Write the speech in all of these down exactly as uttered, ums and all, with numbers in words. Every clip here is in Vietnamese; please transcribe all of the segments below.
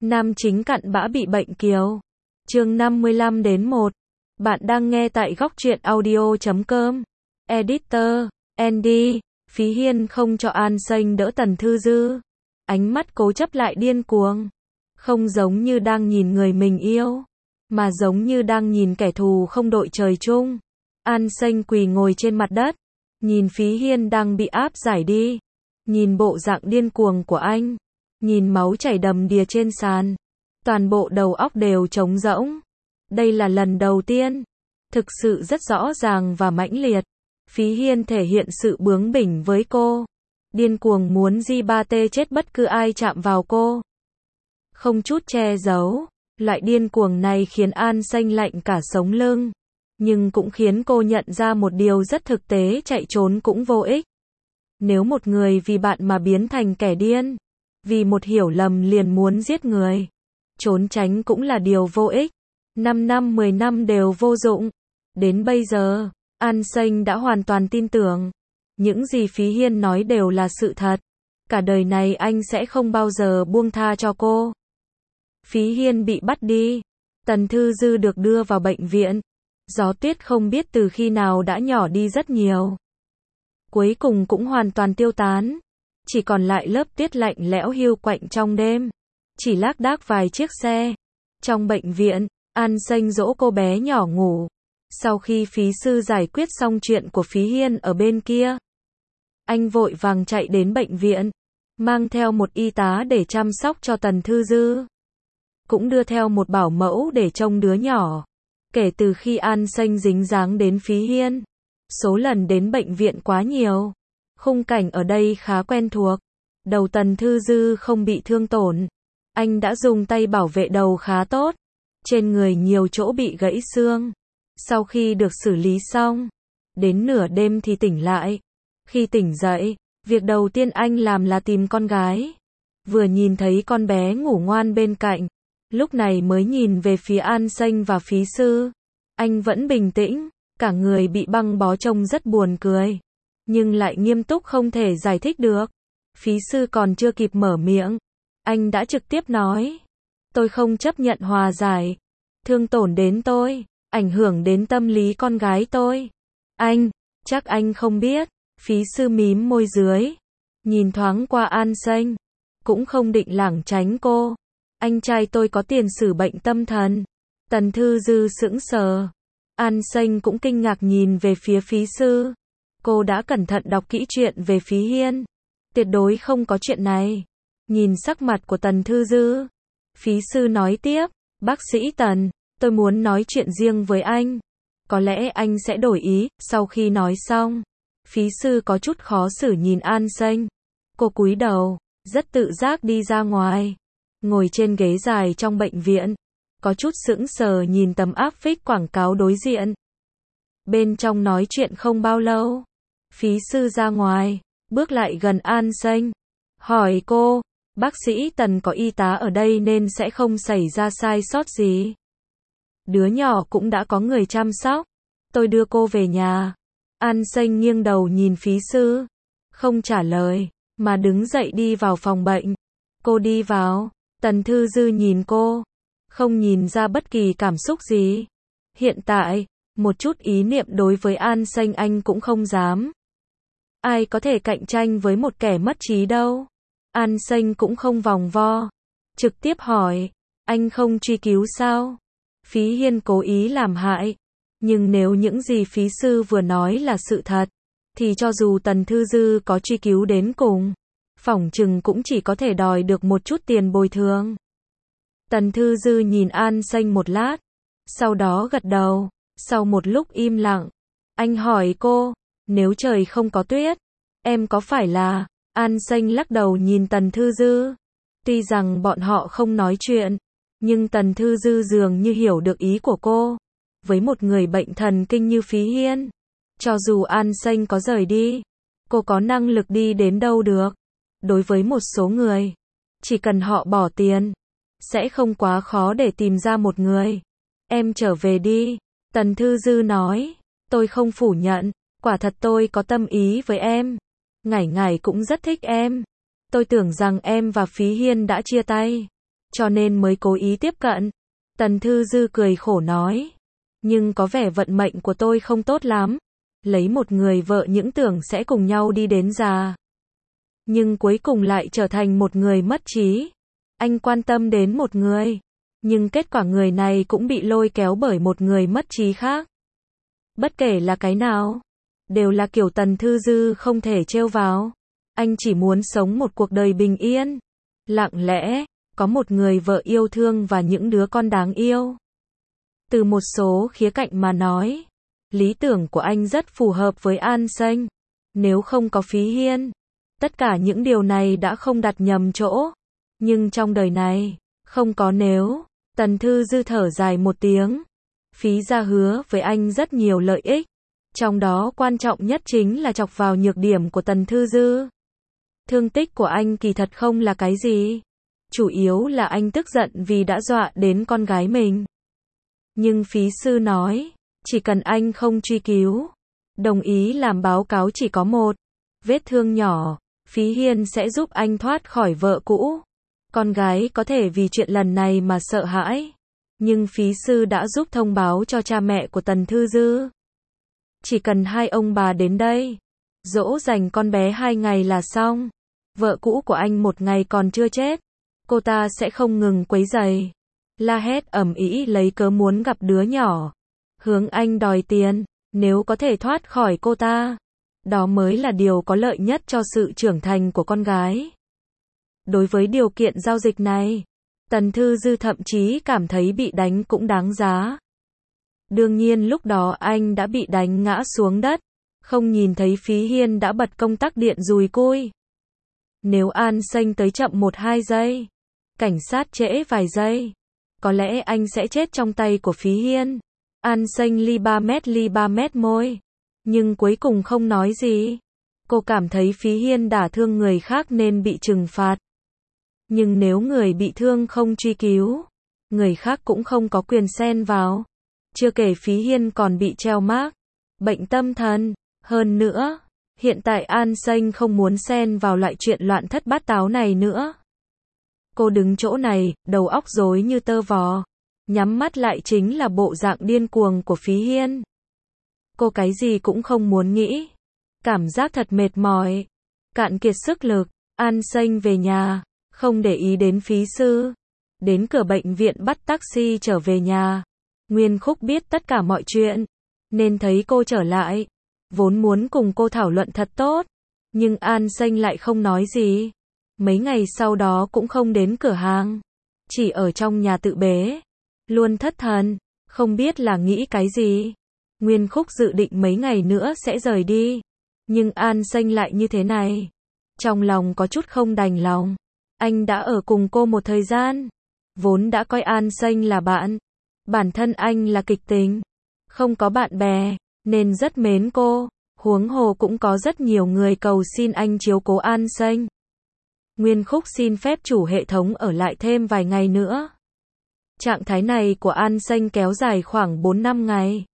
Nam chính cặn bã bị bệnh kiều. Chương năm mươi lăm đến một. Bạn đang nghe tại góc truyện audio chấm com. Editor, Andy, Phí Hiên không cho An Xanh đỡ Tần Thư Dư. Ánh mắt cố chấp lại điên cuồng. Không giống như đang nhìn người mình yêu, mà giống như đang nhìn kẻ thù không đội trời chung. An Xanh quỳ ngồi trên mặt đất, nhìn Phí Hiên đang bị áp giải đi. Nhìn bộ dạng điên cuồng của anh. Nhìn máu chảy đầm đìa trên sàn. Toàn bộ đầu óc đều trống rỗng. Đây là lần đầu tiên. Thực sự rất rõ ràng và mãnh liệt. Phí Hiên thể hiện sự bướng bỉnh với cô. Điên cuồng muốn di ba tê chết bất cứ ai chạm vào cô. Không chút che giấu. Loại điên cuồng này khiến An Xanh lạnh cả sống lưng. Nhưng cũng khiến cô nhận ra một điều rất thực tế, chạy trốn cũng vô ích. Nếu một người vì bạn mà biến thành kẻ điên, vì một hiểu lầm liền muốn giết người, trốn tránh cũng là điều vô ích. Năm năm mười năm đều vô dụng. Đến bây giờ, An Xanh đã hoàn toàn tin tưởng. Những gì Phí Hiên nói đều là sự thật. Cả đời này anh sẽ không bao giờ buông tha cho cô. Phí Hiên bị bắt đi. Tần Thư Dư được đưa vào bệnh viện. Gió tuyết không biết từ khi nào đã nhỏ đi rất nhiều. Cuối cùng cũng hoàn toàn tiêu tán. Chỉ còn lại lớp tuyết lạnh lẽo hiu quạnh trong đêm. Chỉ lác đác vài chiếc xe. Trong bệnh viện, An Xanh dỗ cô bé nhỏ ngủ. Sau khi Phí Sư giải quyết xong chuyện của Phí Hiên ở bên kia, anh vội vàng chạy đến bệnh viện, mang theo một y tá để chăm sóc cho Tần Thư Dư. Cũng đưa theo một bảo mẫu để trông đứa nhỏ. Kể từ khi An Xanh dính dáng đến Phí Hiên, số lần đến bệnh viện quá nhiều. Khung cảnh ở đây khá quen thuộc. Đầu Tần Thư Dư không bị thương tổn. Anh đã dùng tay bảo vệ đầu khá tốt. Trên người nhiều chỗ bị gãy xương. Sau khi được xử lý xong, đến nửa đêm thì tỉnh lại. Khi tỉnh dậy, việc đầu tiên anh làm là tìm con gái. Vừa nhìn thấy con bé ngủ ngoan bên cạnh, lúc này mới nhìn về phía An Xanh và Phí Sư. Anh vẫn bình tĩnh, cả người bị băng bó trông rất buồn cười. Nhưng lại nghiêm túc không thể giải thích được. Phí Sư còn chưa kịp mở miệng, anh đã trực tiếp nói: tôi không chấp nhận hòa giải. Thương tổn đến tôi, ảnh hưởng đến tâm lý con gái tôi. Anh, chắc anh không biết. Phí Sư mím môi dưới, nhìn thoáng qua An Xanh, cũng không định lảng tránh cô. Anh trai tôi có tiền sử bệnh tâm thần. Tần Thư Dư sững sờ. An Xanh cũng kinh ngạc nhìn về phía Phí Sư. Cô đã cẩn thận đọc kỹ chuyện về Phí Hiên. Tuyệt đối không có chuyện này. Nhìn sắc mặt của Tần Thư Dư, Phí Sư nói tiếp: bác sĩ Tần, tôi muốn nói chuyện riêng với anh. Có lẽ anh sẽ đổi ý. Sau khi nói xong, Phí Sư có chút khó xử nhìn An Xanh. Cô cúi đầu, rất tự giác đi ra ngoài. Ngồi trên ghế dài trong bệnh viện, có chút sững sờ nhìn tấm áp phích quảng cáo đối diện. Bên trong nói chuyện không bao lâu, Phí Sư ra ngoài, bước lại gần An Xanh, hỏi cô: bác sĩ Tần có y tá ở đây nên sẽ không xảy ra sai sót gì. Đứa nhỏ cũng đã có người chăm sóc. Tôi đưa cô về nhà. An Xanh nghiêng đầu nhìn Phí Sư, không trả lời, mà đứng dậy đi vào phòng bệnh. Cô đi vào, Tần Thư Dư nhìn cô, không nhìn ra bất kỳ cảm xúc gì. Hiện tại, một chút ý niệm đối với An Xanh anh cũng không dám. Ai có thể cạnh tranh với một kẻ mất trí đâu. An Xanh cũng không vòng vo, trực tiếp hỏi: anh không truy cứu sao? Phí Hiên cố ý làm hại. Nhưng nếu những gì Phí Sư vừa nói là sự thật, thì cho dù Tần Thư Dư có truy cứu đến cùng, phỏng chừng cũng chỉ có thể đòi được một chút tiền bồi thường. Tần Thư Dư nhìn An Xanh một lát, sau đó gật đầu. Sau một lúc im lặng, anh hỏi cô: nếu trời không có tuyết, em có phải là... An Xanh lắc đầu nhìn Tần Thư Dư. Tuy rằng bọn họ không nói chuyện, nhưng Tần Thư Dư dường như hiểu được ý của cô. Với một người bệnh thần kinh như Phí Hiên, cho dù An Xanh có rời đi, cô có năng lực đi đến đâu được. Đối với một số người, chỉ cần họ bỏ tiền, sẽ không quá khó để tìm ra một người. Em trở về đi. Tần Thư Dư nói: tôi không phủ nhận, quả thật tôi có tâm ý với em. Ngải Ngải cũng rất thích em. Tôi tưởng rằng em và Phí Hiên đã chia tay. cho nên mới cố ý tiếp cận. Tần Thư Dư cười khổ nói. Nhưng có vẻ vận mệnh của tôi không tốt lắm. Lấy một người vợ những tưởng sẽ cùng nhau đi đến già. Nhưng cuối cùng lại trở thành một người mất trí. Anh quan tâm đến một người. Nhưng kết quả người này cũng bị lôi kéo bởi một người mất trí khác. Bất kể là cái nào, đều là kiểu Tần Thư Dư không thể trêu vào. Anh chỉ muốn sống một cuộc đời bình yên, lặng lẽ, có một người vợ yêu thương và những đứa con đáng yêu. Từ một số khía cạnh mà nói, lý tưởng của anh rất phù hợp với An Xanh. Nếu không có Phí Hiên, tất cả những điều này đã không đặt nhầm chỗ. Nhưng trong đời này, không có nếu. Tần Thư Dư thở dài một tiếng. Phí gia hứa với anh rất nhiều lợi ích. Trong đó quan trọng nhất chính là chọc vào nhược điểm của Tần Thư Dư. Thương tích của anh kỳ thật không là cái gì. Chủ yếu là anh tức giận vì đã dọa đến con gái mình. Nhưng Phí sư nói, chỉ cần anh không truy cứu, đồng ý làm báo cáo chỉ có một vết thương nhỏ, Phí Hiên sẽ giúp anh thoát khỏi vợ cũ. Con gái có thể vì chuyện lần này mà sợ hãi. Nhưng Phí sư đã giúp thông báo cho cha mẹ của Tần Thư Dư. Chỉ cần hai ông bà đến đây, dỗ dành con bé hai ngày là xong. Vợ cũ của anh một ngày còn chưa chết, cô ta sẽ không ngừng quấy rầy, la hét ầm ĩ lấy cớ muốn gặp đứa nhỏ, hướng anh đòi tiền. Nếu có thể thoát khỏi cô ta, đó mới là điều có lợi nhất cho sự trưởng thành của con gái. Đối với điều kiện giao dịch này, Tần Thư Dư thậm chí cảm thấy bị đánh cũng đáng giá. Đương nhiên lúc đó anh đã bị đánh ngã xuống đất, không nhìn thấy Phí Hiên đã bật công tắc điện dùi cui. Nếu An Xanh tới chậm một hai giây, cảnh sát trễ vài giây, có lẽ anh sẽ chết trong tay của Phí Hiên. An Xanh li ba mét li ba mét môi, nhưng cuối cùng không nói gì. Cô cảm thấy Phí Hiên đả thương người khác nên bị trừng phạt. Nhưng nếu người bị thương không truy cứu, người khác cũng không có quyền xen vào. Chưa kể Phí Hiên còn bị treo mác bệnh tâm thần. Hơn nữa, hiện tại An Xanh không muốn xen vào loại chuyện loạn thất bát táo này nữa. Cô đứng chỗ này, đầu óc rối như tơ vò, nhắm mắt lại chính là bộ dạng điên cuồng của Phí Hiên. Cô cái gì cũng không muốn nghĩ. Cảm giác thật mệt mỏi, cạn kiệt sức lực. An Xanh về nhà, không để ý đến Phí sư. Đến cửa bệnh viện bắt taxi trở về nhà. Nguyên Khúc biết tất cả mọi chuyện, nên thấy cô trở lại, vốn muốn cùng cô thảo luận thật tốt, nhưng An Xanh lại không nói gì. Mấy ngày sau đó cũng không đến cửa hàng, chỉ ở trong nhà tự bế, luôn thất thần, không biết là nghĩ cái gì. Nguyên Khúc dự định mấy ngày nữa sẽ rời đi, nhưng An Xanh lại như thế này. Trong lòng có chút không đành lòng. Anh đã ở cùng cô một thời gian, vốn đã coi An Xanh là bạn. Bản thân anh là kịch tính, không có bạn bè, nên rất mến cô. Huống hồ cũng có rất nhiều người cầu xin anh chiếu cố An Xanh. Nguyên Khúc xin phép chủ hệ thống ở lại thêm vài ngày nữa. Trạng thái này của An Xanh kéo dài khoảng bốn năm ngày.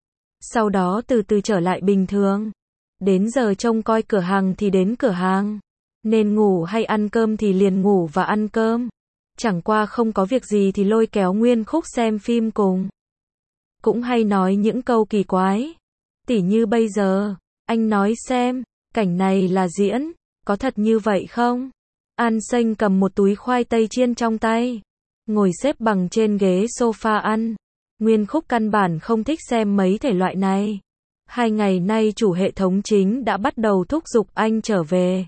Sau đó từ từ trở lại bình thường. Đến giờ trông coi cửa hàng thì đến cửa hàng. Nên ngủ hay ăn cơm thì liền ngủ và ăn cơm. Chẳng qua không có việc gì thì lôi kéo Nguyên Khúc xem phim cùng. Cũng hay nói những câu kỳ quái. Tỉ như bây giờ, anh nói xem, cảnh này là diễn, có thật như vậy không? An Xanh cầm một túi khoai tây chiên trong tay, ngồi xếp bằng trên ghế sofa ăn. Nguyên Khúc căn bản không thích xem mấy thể loại này. Hai ngày nay chủ hệ thống chính đã bắt đầu thúc giục anh trở về.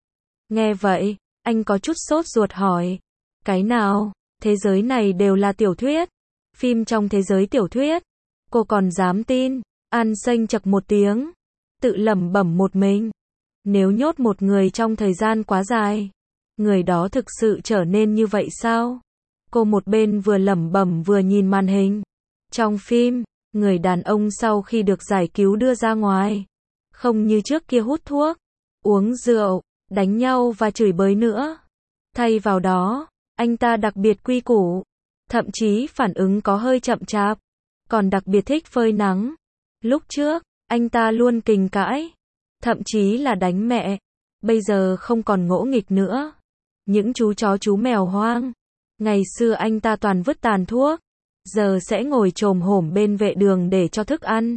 Nghe vậy, anh có chút sốt ruột hỏi. Cái nào? Thế giới này đều là tiểu thuyết. Phim trong thế giới tiểu thuyết. Cô còn dám tin? An Xanh chậc một tiếng, tự lẩm bẩm một mình. Nếu nhốt một người trong thời gian quá dài, người đó thực sự trở nên như vậy sao? Cô một bên vừa lẩm bẩm vừa nhìn màn hình. Trong phim, người đàn ông sau khi được giải cứu đưa ra ngoài, không như trước kia hút thuốc, uống rượu, đánh nhau và chửi bới nữa. Thay vào đó, anh ta đặc biệt quy củ, thậm chí phản ứng có hơi chậm chạp, còn đặc biệt thích phơi nắng. Lúc trước, anh ta luôn kình cãi, thậm chí là đánh mẹ. Bây giờ không còn ngỗ nghịch nữa. Những chú chó chú mèo hoang, Ngày xưa anh ta toàn vứt tàn thuốc, giờ sẽ ngồi chồm hổm bên vệ đường để cho thức ăn.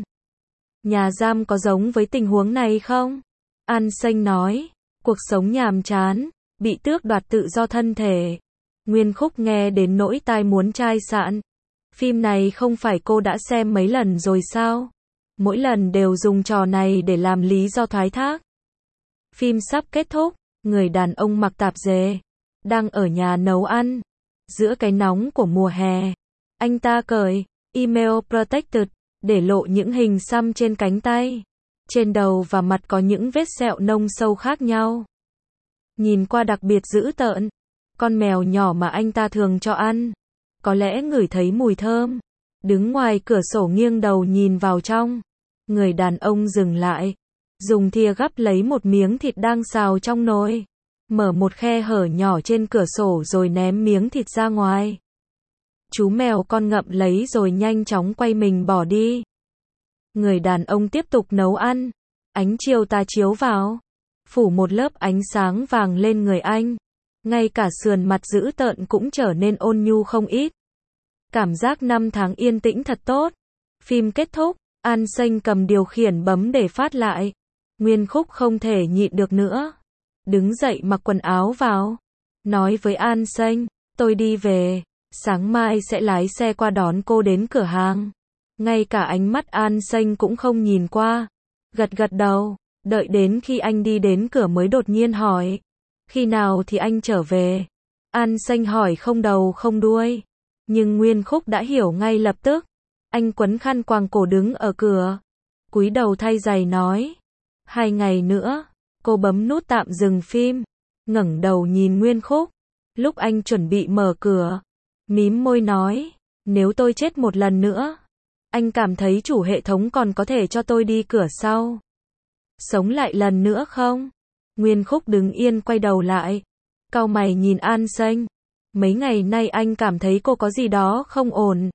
Nhà giam có giống với tình huống này không? An Xanh nói, cuộc sống nhàm chán, bị tước đoạt tự do thân thể. Nguyên Khúc nghe đến nỗi tai muốn chai sạn. Phim này không phải cô đã xem mấy lần rồi sao? Mỗi lần đều dùng trò này để làm lý do thoái thác. Phim sắp kết thúc, người đàn ông mặc tạp dề, đang ở nhà nấu ăn. Giữa cái nóng của mùa hè, anh ta cởi email protected, để lộ những hình xăm trên cánh tay. Trên đầu và mặt có những vết sẹo nông sâu khác nhau. Nhìn qua đặc biệt dữ tợn. Con mèo nhỏ mà anh ta thường cho ăn, có lẽ ngửi thấy mùi thơm, đứng ngoài cửa sổ nghiêng đầu nhìn vào trong. Người đàn ông dừng lại, dùng thìa gắp lấy một miếng thịt đang xào trong nồi, mở một khe hở nhỏ trên cửa sổ rồi ném miếng thịt ra ngoài. Chú mèo con ngậm lấy rồi nhanh chóng quay mình bỏ đi. Người đàn ông tiếp tục nấu ăn, ánh chiều tà chiếu vào, phủ một lớp ánh sáng vàng lên người anh. Ngay cả sườn mặt dữ tợn cũng trở nên ôn nhu không ít. Cảm giác năm tháng yên tĩnh thật tốt. Phim kết thúc, An Xanh cầm điều khiển bấm để phát lại. Nguyên Khúc không thể nhịn được nữa. Đứng dậy mặc quần áo vào. Nói với An Xanh, tôi đi về, sáng mai sẽ lái xe qua đón cô đến cửa hàng. Ngay cả ánh mắt An Xanh cũng không nhìn qua. Gật gật đầu, đợi đến khi anh đi đến cửa mới đột nhiên hỏi. Khi nào thì anh trở về? An Xanh hỏi không đầu không đuôi. Nhưng Nguyên Khúc đã hiểu ngay lập tức. Anh quấn khăn quàng cổ đứng ở cửa. Cúi đầu thay giày nói. Hai ngày nữa. Cô bấm nút tạm dừng phim. Ngẩng đầu nhìn Nguyên Khúc. Lúc anh chuẩn bị mở cửa. Mím môi nói. Nếu tôi chết một lần nữa. Anh cảm thấy chủ hệ thống còn có thể cho tôi đi cửa sau. Sống lại lần nữa không? Nguyên Khúc đứng yên quay đầu lại. Cau mày nhìn An Xanh. Mấy ngày nay anh cảm thấy cô có gì đó không ổn.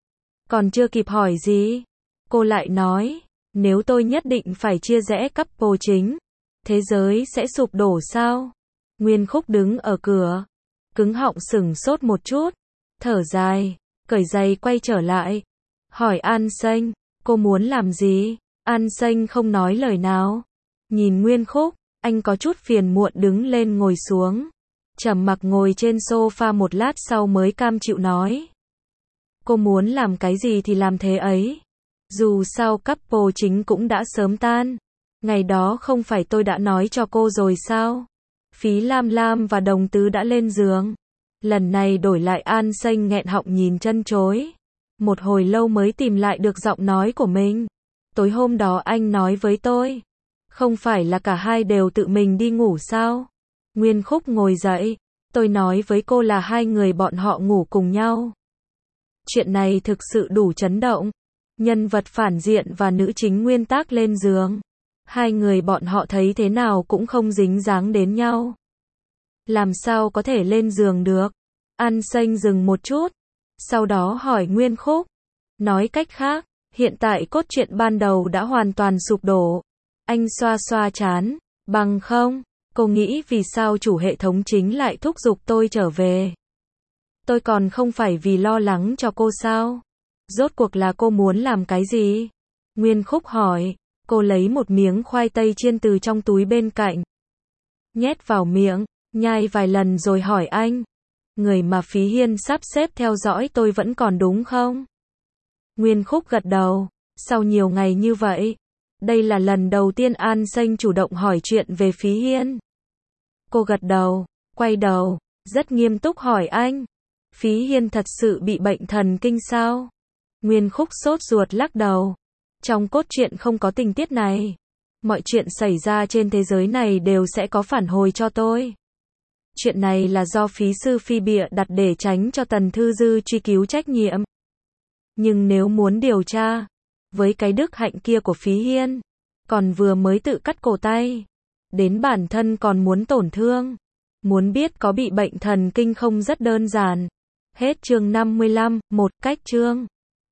Còn chưa kịp hỏi gì, cô lại nói. Nếu tôi nhất định phải chia rẽ couple chính, thế giới sẽ sụp đổ sao? Nguyên Khúc đứng ở cửa, cứng họng sửng sốt một chút, thở dài, cởi giày quay trở lại. Hỏi An Xanh, cô muốn làm gì? An Xanh không nói lời nào. Nhìn Nguyên Khúc. Anh có chút phiền muộn đứng lên ngồi xuống. Trầm mặc ngồi trên sofa một lát sau mới cam chịu nói. Cô muốn làm cái gì thì làm thế ấy. Dù sao couple chính cũng đã sớm tan. Ngày đó không phải tôi đã nói cho cô rồi sao? Phí Lam Lam và Đồng Tứ đã lên giường. Lần này đổi lại An Xanh nghẹn họng nhìn chân chối. Một hồi lâu mới tìm lại được giọng nói của mình. Tối hôm đó anh nói với tôi. Không phải là cả hai đều tự mình đi ngủ sao? Nguyên Khúc ngồi dậy. Tôi nói với cô là hai người bọn họ ngủ cùng nhau. Chuyện này thực sự đủ chấn động. Nhân vật phản diện và nữ chính nguyên tác lên giường. Hai người bọn họ thấy thế nào cũng không dính dáng đến nhau. Làm sao có thể lên giường được? An Xanh dừng một chút. Sau đó hỏi Nguyên Khúc. Nói cách khác, hiện tại cốt truyện ban đầu đã hoàn toàn sụp đổ. Anh xoa xoa trán. Bằng không, cô nghĩ vì sao chủ hệ thống chính lại thúc giục tôi trở về? Tôi còn không phải vì lo lắng cho cô sao? Rốt cuộc là cô muốn làm cái gì? Nguyên Khúc hỏi. Cô lấy một miếng khoai tây chiên từ trong túi bên cạnh. Nhét vào miệng, nhai vài lần rồi hỏi anh. Người mà Phí Hiên sắp xếp theo dõi tôi vẫn còn đúng không? Nguyên Khúc gật đầu. Sau nhiều ngày như vậy, đây là lần đầu tiên An Xanh chủ động hỏi chuyện về Phí Hiên. Cô gật đầu, quay đầu, rất nghiêm túc hỏi anh. Phí Hiên thật sự bị bệnh thần kinh sao? Nguyên Khúc sốt ruột lắc đầu. Trong cốt truyện không có tình tiết này. Mọi chuyện xảy ra trên thế giới này đều sẽ có phản hồi cho tôi. Chuyện này là do Phí Sư Phi bịa đặt để tránh cho Tần Thư Dư truy cứu trách nhiệm. Nhưng nếu muốn điều tra, với cái đức hạnh kia của Phí Hiên, còn vừa mới tự cắt cổ tay, đến bản thân còn muốn tổn thương. Muốn biết có bị bệnh thần kinh không rất đơn giản. Hết chương năm mươi lăm, một cách chương.